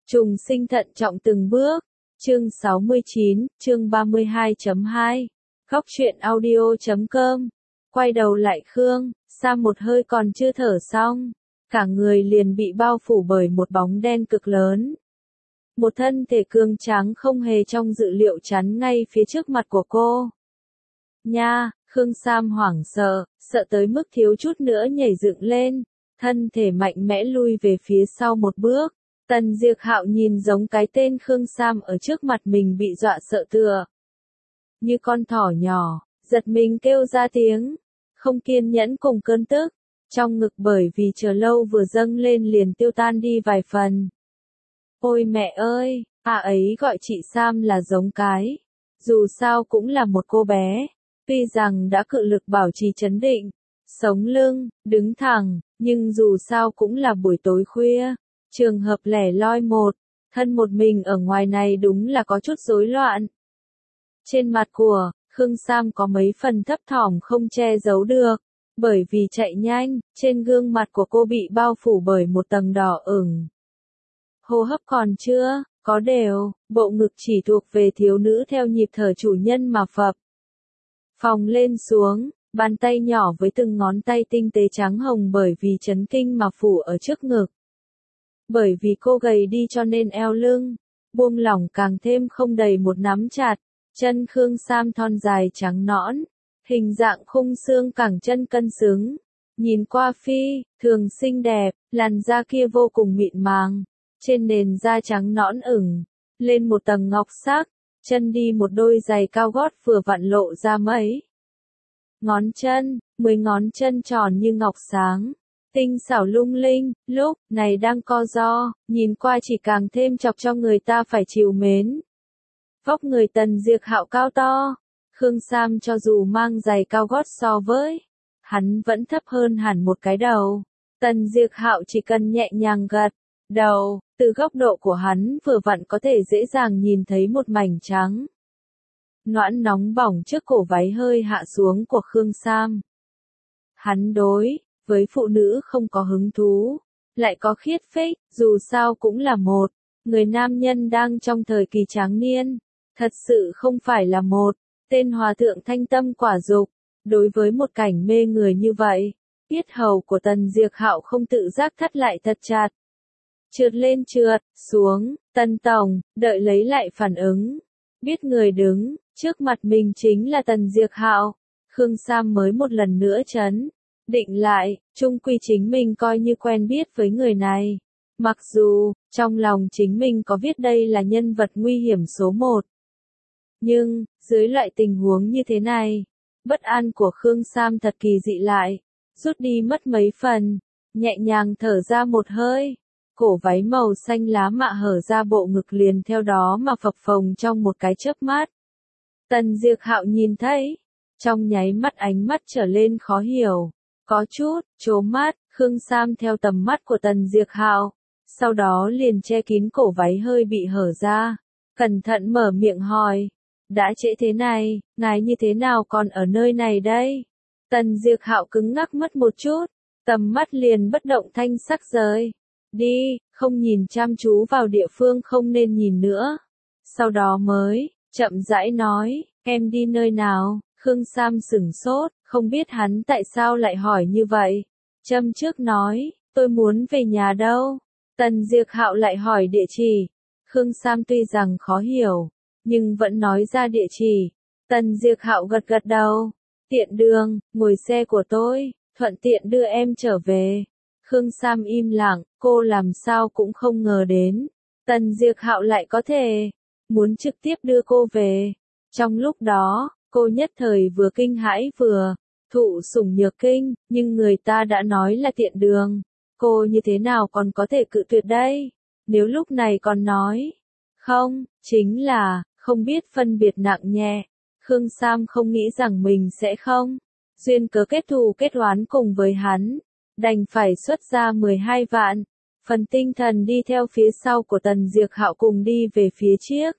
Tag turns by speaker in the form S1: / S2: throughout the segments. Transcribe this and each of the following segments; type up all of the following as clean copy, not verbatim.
S1: Trùng sinh thận trọng từng bước. Chương 69, chương 32.2. Góc truyện audio.com. Quay đầu lại Khương Sam một hơi còn chưa thở xong, cả người liền bị bao phủ bởi một bóng đen cực lớn. Một thân thể cường tráng không hề trong dự liệu chắn ngay phía trước mặt của cô. Nha, Khương Sam hoảng sợ, sợ tới mức thiếu chút nữa nhảy dựng lên, thân thể mạnh mẽ lui về phía sau một bước. Tần Diệp Hạo nhìn giống cái tên Khương Sam ở trước mặt mình bị dọa sợ tựa như con thỏ nhỏ, giật mình kêu ra tiếng, không kiên nhẫn cùng cơn tức, trong ngực bởi vì chờ lâu vừa dâng lên liền tiêu tan đi vài phần. Ôi mẹ ơi, ấy gọi chị Sam là giống cái, dù sao cũng là một cô bé, tuy rằng đã cự lực bảo trì trấn định, sống lưng, đứng thẳng, nhưng dù sao cũng là buổi tối khuya. Trường hợp lẻ loi thân một mình ở ngoài này đúng là có chút rối loạn. Trên mặt của Khương Sam có mấy phần thấp thỏm không che giấu được, bởi vì chạy nhanh, trên gương mặt của cô bị bao phủ bởi một tầng đỏ ửng. Hô hấp còn chưa có đều, bộ ngực chỉ thuộc về thiếu nữ theo nhịp thở chủ nhân mà phập phồng lên xuống, bàn tay nhỏ với từng ngón tay tinh tế trắng hồng bởi vì chấn kinh mà phủ ở trước ngực. Bởi vì cô gầy đi cho nên eo lưng buông lỏng càng thêm không đầy một nắm chặt, chân Khương Sam thon dài trắng nõn, hình dạng khung xương cẳng chân cân xứng, nhìn qua phi thường xinh đẹp, làn da kia vô cùng mịn màng, trên nền da trắng nõn ửng lên một tầng ngọc sắc, chân đi một đôi giày cao gót vừa vặn lộ ra mấy ngón chân, 10 ngón chân tròn như ngọc sáng, tinh xảo lung linh, lúc này đang co ro, nhìn qua chỉ càng thêm chọc cho người ta phải trìu mến. Vóc người Tần Diệp Hạo cao to, Khương Sam cho dù mang giày cao gót so với hắn vẫn thấp hơn hẳn một cái đầu. Tần Diệp Hạo chỉ cần nhẹ nhàng gật đầu, từ góc độ của hắn vừa vặn có thể dễ dàng nhìn thấy một mảnh trắng noãn nóng bỏng trước cổ váy hơi hạ xuống của Khương Sam. Hắn đối với phụ nữ không có hứng thú, lại có khiết phích, dù sao cũng là một người nam nhân đang trong thời kỳ tráng niên, thật sự không phải là một tên hòa thượng thanh tâm quả dục. Đối với một cảnh mê người như vậy, yết hầu của Tần Diệp Hạo không tự giác thắt lại thật chặt. Trượt lên trượt xuống, Tần tổng, đợi lấy lại phản ứng, biết người đứng trước mặt mình chính là Tần Diệp Hạo, Khương Sam mới một lần nữa trấn định lại, chung quy chính mình coi như quen biết với người này. Mặc dù, trong lòng chính mình có biết đây là nhân vật nguy hiểm số 1. Nhưng, dưới loại tình huống như thế này, bất an của Khương Sam thật kỳ dị lại, rút đi mất mấy phần, nhẹ nhàng thở ra một hơi. Cổ váy màu xanh lá mạ hở ra bộ ngực liền theo đó mà phập phồng trong một cái chớp mắt. Tần Diệp Hạo nhìn thấy, trong nháy mắt ánh mắt trở lên khó hiểu. Có chút trố mắt, Khương Sam theo tầm mắt của Tần Diệp Hạo, sau đó liền che kín cổ váy hơi bị hở ra, cẩn thận mở miệng hỏi, đã trễ thế này, ngài như thế nào còn ở nơi này đây? Tần Diệp Hạo cứng ngắc mất một chút, tầm mắt liền bất động thanh sắc rời đi, không nhìn chăm chú vào địa phương không nên nhìn nữa. Sau đó mới chậm rãi nói, em đi nơi nào? Khương Sam sửng sốt, không biết hắn tại sao lại hỏi như vậy. Châm trước nói, tôi muốn về nhà đâu? Tần Diệp Hạo lại hỏi địa chỉ. Khương Sam tuy rằng khó hiểu, nhưng vẫn nói ra địa chỉ. Tần Diệp Hạo gật gật đầu. Tiện đường, ngồi xe của tôi, thuận tiện đưa em trở về. Khương Sam im lặng, cô làm sao cũng không ngờ đến. Tần Diệp Hạo lại có thể muốn trực tiếp đưa cô về. Trong lúc đó, cô nhất thời vừa kinh hãi vừa thụ sủng nhược kinh, nhưng người ta đã nói là tiện đường, cô như thế nào còn có thể cự tuyệt đây? Nếu lúc này còn nói không, chính là không biết phân biệt nặng nhẹ. Khương Sam không nghĩ rằng mình sẽ không duyên cớ kết thù kết oán cùng với hắn, đành phải xuất ra 12 vạn phần tinh thần đi theo phía sau của Tần Diệp Hạo cùng đi về phía trước.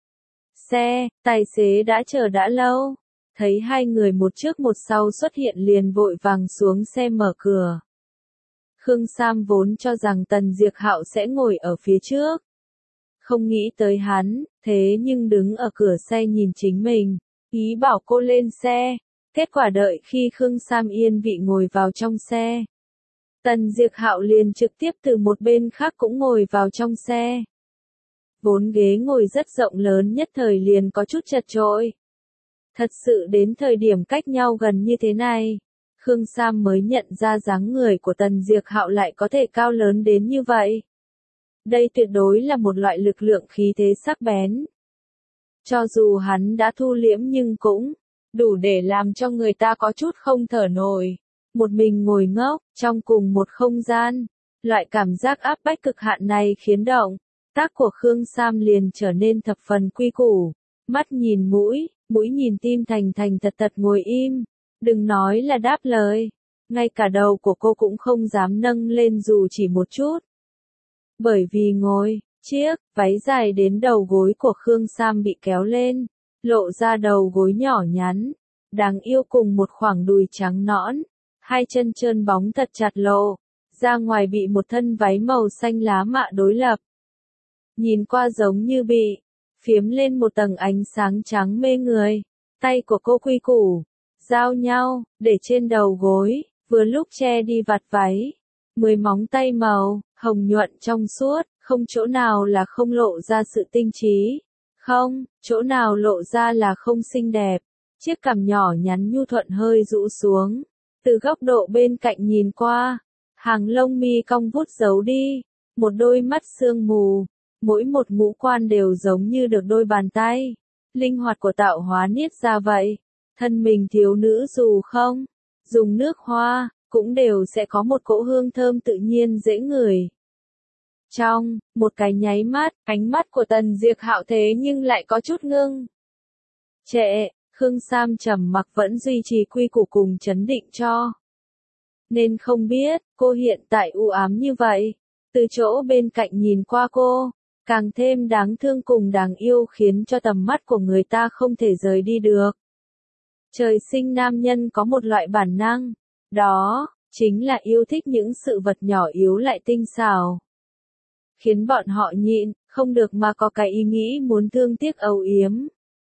S1: Xe, tài xế đã chờ đã lâu, thấy hai người một trước một sau xuất hiện liền vội vàng xuống xe mở cửa. Khương Sam vốn cho rằng Tần Diệp Hạo sẽ ngồi ở phía trước, Không nghĩ tới hắn, thế nhưng đứng ở cửa xe nhìn chính mình, ý bảo cô lên xe. Kết quả đợi khi Khương Sam yên vị ngồi vào trong xe. Tần Diệp Hạo liền trực tiếp từ một bên khác cũng ngồi vào trong xe. Vốn ghế ngồi rất rộng lớn nhất thời liền có chút chật chội. Thật sự đến thời điểm cách nhau gần như thế này, Khương Sam mới nhận ra dáng người của Tần Diệp Hạo lại có thể cao lớn đến như vậy. Đây tuyệt đối là một loại lực lượng khí thế sắc bén. Cho dù hắn đã thu liễm nhưng cũng đủ để làm cho người ta có chút không thở nổi. Một mình ngồi ngốc, trong cùng một không gian. Loại cảm giác áp bách cực hạn này khiến động tác của Khương Sam liền trở nên thập phần quy củ. Mắt nhìn mũi, mũi nhìn tim thành thành thật thật ngồi im. Đừng nói là đáp lời. Ngay cả đầu của cô cũng không dám nâng lên dù chỉ một chút. Bởi vì ngồi, chiếc váy dài đến đầu gối của Khương Sam bị kéo lên, lộ ra đầu gối nhỏ nhắn, đáng yêu cùng một khoảng đùi trắng nõn, hai chân trơn bóng thật chặt lộ, ra ngoài bị một thân váy màu xanh lá mạ đối lập. Nhìn qua giống như bị phiếm lên một tầng ánh sáng trắng mê người, tay của cô quy củ, giao nhau, để trên đầu gối, vừa lúc che đi vạt váy. 10 móng tay màu hồng nhuận trong suốt, không chỗ nào là không lộ ra sự tinh trí, không, chỗ nào lộ ra là không xinh đẹp. Chiếc cằm nhỏ nhắn nhu thuận hơi rũ xuống, từ góc độ bên cạnh nhìn qua, hàng lông mi cong vút giấu đi, một đôi mắt sương mù, mỗi một ngũ quan đều giống như được đôi bàn tay linh hoạt của tạo hóa niết ra vậy. Thân mình thiếu nữ dù không dùng nước hoa, cũng đều sẽ có một cỗ hương thơm tự nhiên dễ ngửi. Trong một cái nháy mắt, ánh mắt của Tần Diệp Hạo thế nhưng lại có chút ngưng trệ. Khương Sam trầm mặc vẫn duy trì quy củ cùng chấn định cho nên không biết cô hiện tại u ám như vậy. Từ chỗ bên cạnh nhìn qua cô, càng thêm đáng thương cùng đáng yêu khiến cho tầm mắt của người ta không thể rời đi được. Trời sinh nam nhân có một loại bản năng, đó chính là yêu thích những sự vật nhỏ yếu lại tinh xảo, khiến bọn họ nhịn không được mà có cái ý nghĩ muốn thương tiếc âu yếm.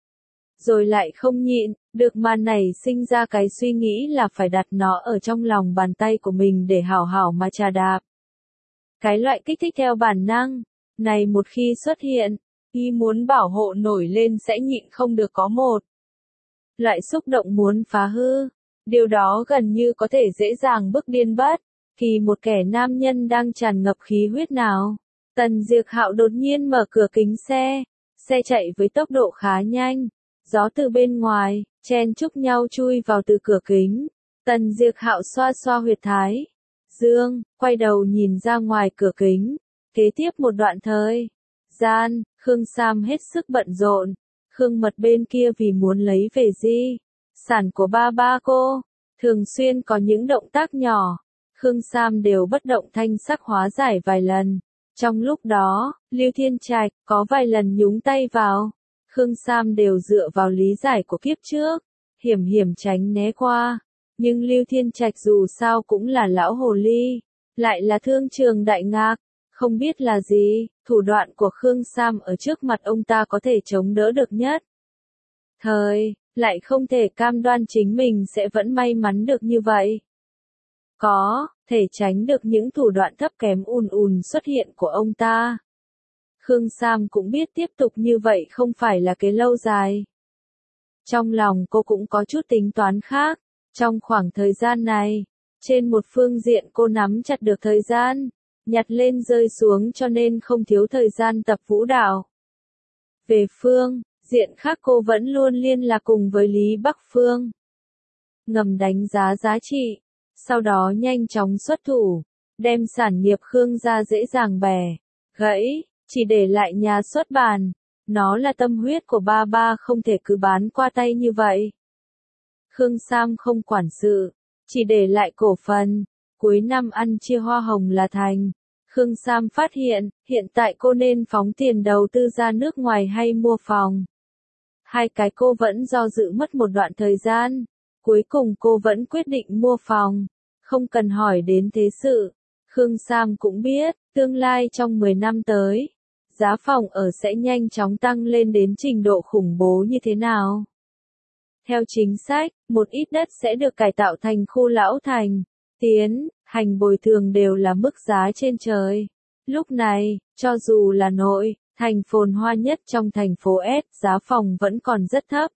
S1: Rồi lại không nhịn được mà nảy sinh ra cái suy nghĩ là phải đặt nó ở trong lòng bàn tay của mình để hảo hảo mà chà đạp. Cái loại kích thích theo bản năng này một khi xuất hiện, ý muốn bảo hộ nổi lên sẽ nhịn không được có một loại xúc động muốn phá hư. Điều đó gần như có thể dễ dàng bức điên bất kỳ một kẻ nam nhân đang tràn ngập khí huyết nào. Tần Diệp Hạo đột nhiên mở cửa kính xe, xe chạy với tốc độ khá nhanh, gió từ bên ngoài chen chúc nhau chui vào từ cửa kính. Tần Diệp Hạo xoa xoa huyệt thái dương, quay đầu nhìn ra ngoài cửa kính. Kế tiếp một đoạn thời gian, Khương Sam hết sức bận rộn. Khương Mật bên kia vì muốn lấy về di sản của ba cô, thường xuyên có những động tác nhỏ. Khương Sam đều bất động thanh sắc hóa giải vài lần. Trong lúc đó, Lưu Thiên Trạch có vài lần nhúng tay vào. Khương Sam đều dựa vào lý giải của kiếp trước, hiểm hiểm tránh né qua. Nhưng Lưu Thiên Trạch dù sao cũng là lão hồ ly, lại là thương trường đại ngạc. Không biết là gì, thủ đoạn của Khương Sam ở trước mặt ông ta có thể chống đỡ được nhất. Lại không thể cam đoan chính mình sẽ vẫn may mắn được như vậy. Có thể tránh được những thủ đoạn thấp kém xuất hiện của ông ta. Khương Sam cũng biết tiếp tục như vậy không phải là cái lâu dài. Trong lòng cô cũng có chút tính toán khác. Trong khoảng thời gian này, trên một phương diện cô nắm chặt được thời gian, nhặt lên rơi xuống cho nên không thiếu thời gian tập vũ đạo. Về phương diện khác cô vẫn luôn liên lạc cùng với Lý Bắc Phương, ngầm đánh giá giá trị, sau đó nhanh chóng xuất thủ, đem sản nghiệp Khương gia dễ dàng bẻ gãy, chỉ để lại nhà xuất bản. Nó là tâm huyết của ba không thể cứ bán qua tay như vậy. Khương Sam không quản sự, chỉ để lại cổ phần, cuối năm ăn chia hoa hồng là thành. Khương Sam phát hiện tại cô nên phóng tiền đầu tư ra nước ngoài hay mua phòng. Hai cái cô vẫn do dự mất một đoạn thời gian, cuối cùng cô vẫn quyết định mua phòng, không cần hỏi đến thế sự. Khương Sam cũng biết, tương lai trong 10 năm tới, giá phòng ở sẽ nhanh chóng tăng lên đến trình độ khủng bố như thế nào? Theo chính sách, một ít đất sẽ được cải tạo thành khu lão thành, tiến, hành bồi thường đều là mức giá trên trời. Lúc này, cho dù là nội, thành phồn hoa nhất trong thành phố S, giá phòng vẫn còn rất thấp.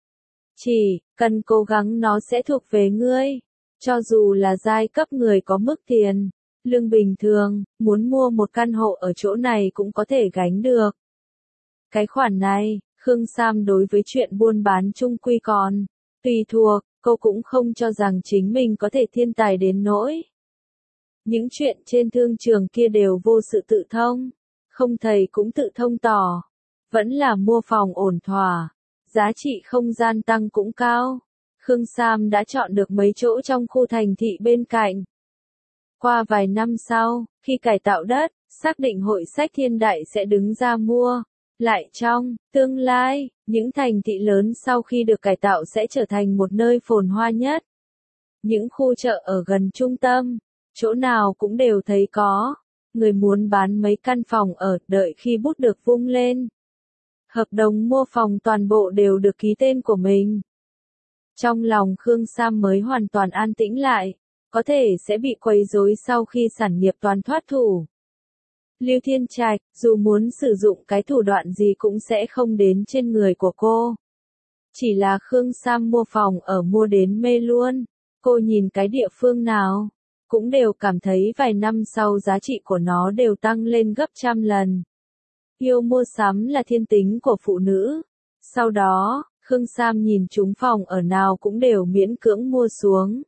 S1: Chỉ cần cố gắng nó sẽ thuộc về ngươi. Cho dù là giai cấp người có mức tiền, lương bình thường, muốn mua một căn hộ ở chỗ này cũng có thể gánh được. Cái khoản này, Khương Sam đối với chuyện buôn bán chung quy còn tùy thuộc, cô cũng không cho rằng chính mình có thể thiên tài đến nỗi. Những chuyện trên thương trường kia đều vô sự tự thông, không thầy cũng tự thông tỏ. Vẫn là mua phòng ổn thỏa, giá trị không gian tăng cũng cao. Khương Sam đã chọn được mấy chỗ trong khu thành thị bên cạnh. Qua vài năm sau, khi cải tạo đất, xác định hội sách Thiên Đại sẽ đứng ra mua. Lại trong tương lai, những thành thị lớn sau khi được cải tạo sẽ trở thành một nơi phồn hoa nhất. Những khu chợ ở gần trung tâm, chỗ nào cũng đều thấy có. Người muốn bán mấy căn phòng ở, đợi khi bút được vung lên. Hợp đồng mua phòng toàn bộ đều được ký tên của mình. Trong lòng Khương Sam mới hoàn toàn an tĩnh lại, có thể sẽ bị quấy rối sau khi sản nghiệp toàn thoát thủ. Lưu Thiên Trạch, dù muốn sử dụng cái thủ đoạn gì cũng sẽ không đến trên người của cô. Chỉ là Khương Sam mua phòng ở mua đến mê luôn, cô nhìn cái địa phương nào, cũng đều cảm thấy vài năm sau giá trị của nó đều tăng lên gấp trăm lần. Yêu mua sắm là thiên tính của phụ nữ. Sau đó, Khương Sam nhìn chúng phòng ở nào cũng đều miễn cưỡng mua xuống.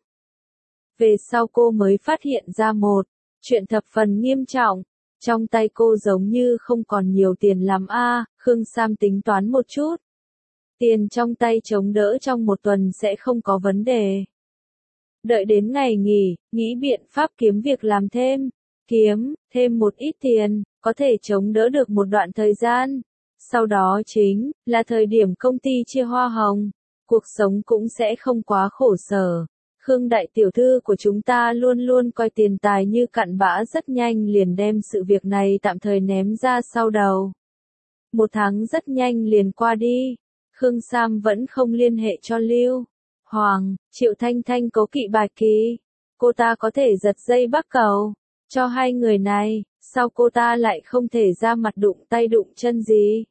S1: Về sau cô mới phát hiện ra một chuyện thập phần nghiêm trọng. Trong tay cô giống như không còn nhiều tiền lắm Khương Sam tính toán một chút. Tiền trong tay chống đỡ trong một tuần sẽ không có vấn đề. Đợi đến ngày nghỉ, nghĩ biện pháp kiếm việc làm kiếm thêm một ít tiền, có thể chống đỡ được một đoạn thời gian. Sau đó chính là thời điểm công ty chia hoa hồng, cuộc sống cũng sẽ không quá khổ sở. Khương đại tiểu thư của chúng ta luôn luôn coi tiền tài như cặn bã, rất nhanh liền đem sự việc này tạm thời ném ra sau đầu. Một tháng rất nhanh liền qua đi, Khương Sam vẫn không liên hệ cho Lưu Hoàng, Triệu Thanh Thanh cố kỵ Bạch Kỳ. Cô ta có thể giật dây bắc cầu cho hai người này, sao cô ta lại không thể ra mặt đụng tay đụng chân gì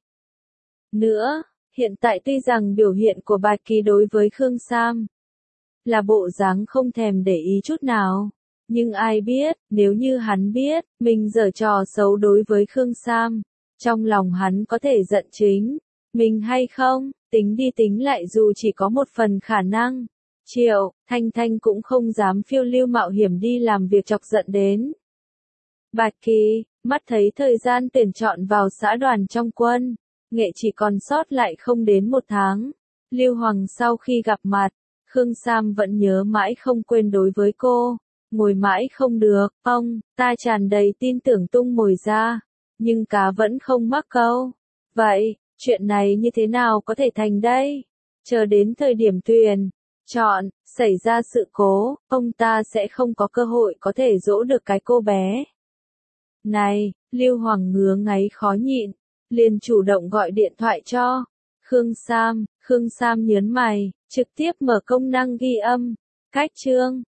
S1: nữa. Hiện tại tuy rằng biểu hiện của Bạch Kỳ đối với Khương Sam là bộ dáng không thèm để ý chút nào, nhưng ai biết, nếu như hắn biết mình giở trò xấu đối với Khương Sam, trong lòng hắn có thể giận chính mình hay không. Tính đi tính lại, dù chỉ có một phần khả năng, Triệu Thanh Thanh cũng không dám phiêu lưu mạo hiểm đi làm việc chọc giận đến Bạch Kỳ. Mắt thấy thời gian tuyển chọn vào xã đoàn trong quân nghệ chỉ còn sót lại không đến một tháng. Lưu Hoàng sau khi gặp mặt, Khương Sam vẫn nhớ mãi không quên đối với cô, ngồi mãi không được, ta tràn đầy tin tưởng tung mồi ra, nhưng cá vẫn không mắc câu. Vậy, chuyện này như thế nào có thể thành đây? Chờ đến thời điểm tuyển chọn xảy ra sự cố, ông ta sẽ không có cơ hội có thể dỗ được cái cô bé này. Lưu Hoàng ngứa ngáy khó nhịn, liền chủ động gọi điện thoại cho Khương Sam. Khương Sam nhớn mày, trực tiếp mở công năng ghi âm, cách chương.